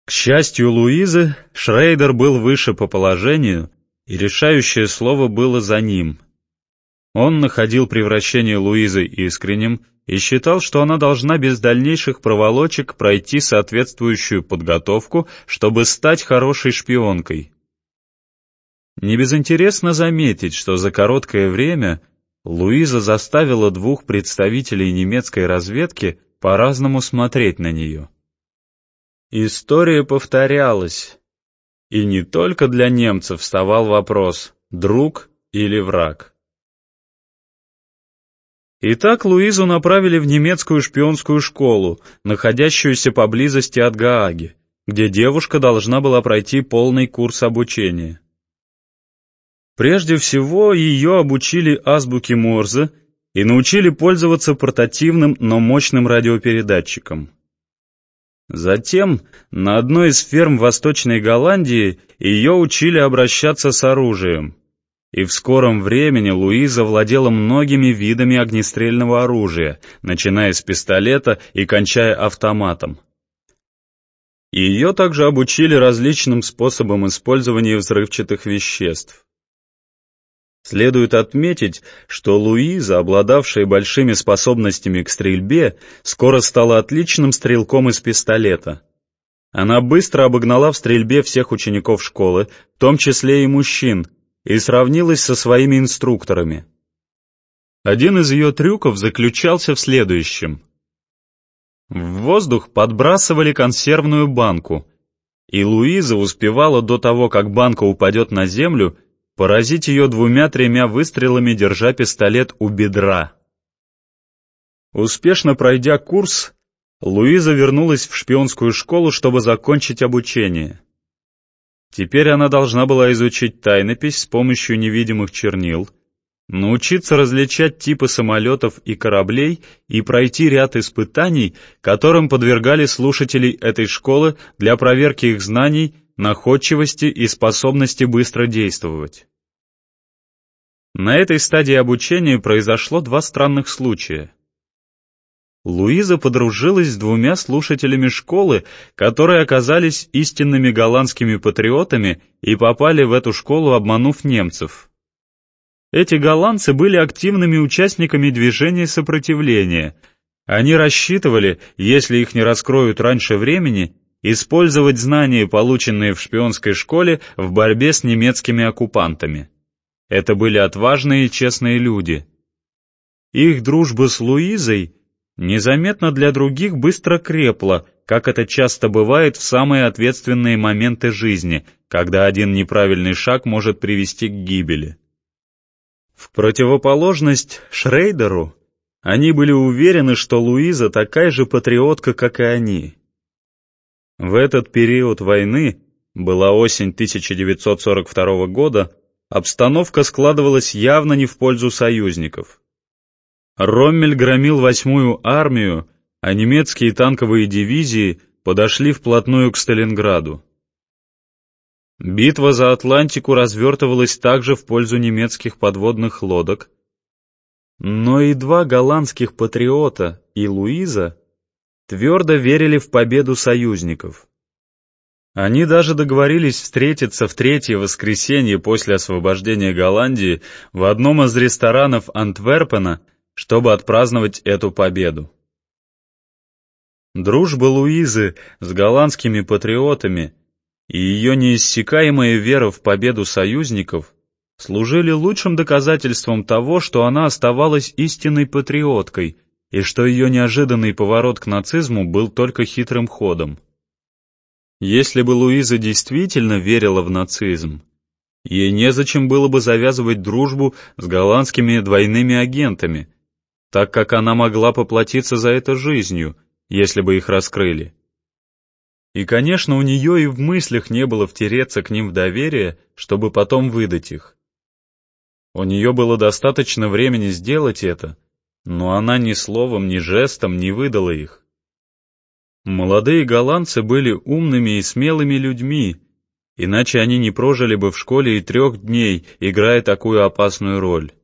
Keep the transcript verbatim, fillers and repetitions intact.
К счастью Луизы, Шрейдер был выше по положению, и решающее слово было за ним. Он находил превращение Луизы искренним и считал, что она должна без дальнейших проволочек пройти соответствующую подготовку, чтобы стать хорошей шпионкой. Небезынтересно заметить, что за короткое время Луиза заставила двух представителей немецкой разведки по-разному смотреть на нее. История повторялась, и не только для немцев вставал вопрос «друг или враг?». Итак, Луизу направили в немецкую шпионскую школу, находящуюся поблизости от Гааги, где девушка должна была пройти полный курс обучения. Прежде всего, ее обучили азбуке Морзе и научили пользоваться портативным, но мощным радиопередатчиком. Затем на одной из ферм Восточной Голландии ее учили обращаться с оружием, и в скором времени Луиза владела многими видами огнестрельного оружия, начиная с пистолета и кончая автоматом. Ее также обучили различным способам использования взрывчатых веществ. Следует отметить, что Луиза, обладавшая большими способностями к стрельбе, скоро стала отличным стрелком из пистолета. Она быстро обогнала в стрельбе всех учеников школы, в том числе и мужчин, и сравнилась со своими инструкторами. Один из ее трюков заключался в следующем. В воздух подбрасывали консервную банку, и Луиза успевала до того, как банка упадет на землю, поразить ее двумя-тремя выстрелами, держа пистолет у бедра. Успешно пройдя курс, Луиза вернулась в шпионскую школу, чтобы закончить обучение. Теперь она должна была изучить тайнопись с помощью невидимых чернил, научиться различать типы самолетов и кораблей и пройти ряд испытаний, которым подвергали слушателей этой школы для проверки их знаний, находчивости и способности быстро действовать. На этой стадии обучения произошло два странных случая. Луиза подружилась с двумя слушателями школы, которые оказались истинными голландскими патриотами и попали в эту школу, обманув немцев. Эти голландцы были активными участниками движения сопротивления. Они рассчитывали, если их не раскроют раньше времени, использовать знания, полученные в шпионской школе, в борьбе с немецкими оккупантами. Это были отважные и честные люди. Их дружба с Луизой незаметно для других быстро крепла, как это часто бывает в самые ответственные моменты жизни, когда один неправильный шаг может привести к гибели. В противоположность Шрейдеру, они были уверены, что Луиза такая же патриотка, как и они. В этот период войны, была осень тысяча девятьсот сорок второго года, обстановка складывалась явно не в пользу союзников. Роммель громил восьмую армию, а немецкие танковые дивизии подошли вплотную к Сталинграду. Битва за Атлантику развертывалась также в пользу немецких подводных лодок, но и два голландских патриота и Луиза твердо верили в победу союзников. Они даже договорились встретиться в третье воскресенье после освобождения Голландии в одном из ресторанов Антверпена, чтобы отпраздновать эту победу. Дружба Луизы с голландскими патриотами и ее неиссякаемая вера в победу союзников служили лучшим доказательством того, что она оставалась истинной патриоткой, и что ее неожиданный поворот к нацизму был только хитрым ходом. Если бы Луиза действительно верила в нацизм, ей незачем было бы завязывать дружбу с голландскими двойными агентами, так как она могла поплатиться за это жизнью, если бы их раскрыли. И, конечно, у нее и в мыслях не было втереться к ним в доверие, чтобы потом выдать их. У нее было достаточно времени сделать это, но она ни словом, ни жестом не выдала их. Молодые голландцы были умными и смелыми людьми, иначе они не прожили бы в школе и трех дней, играя такую опасную роль.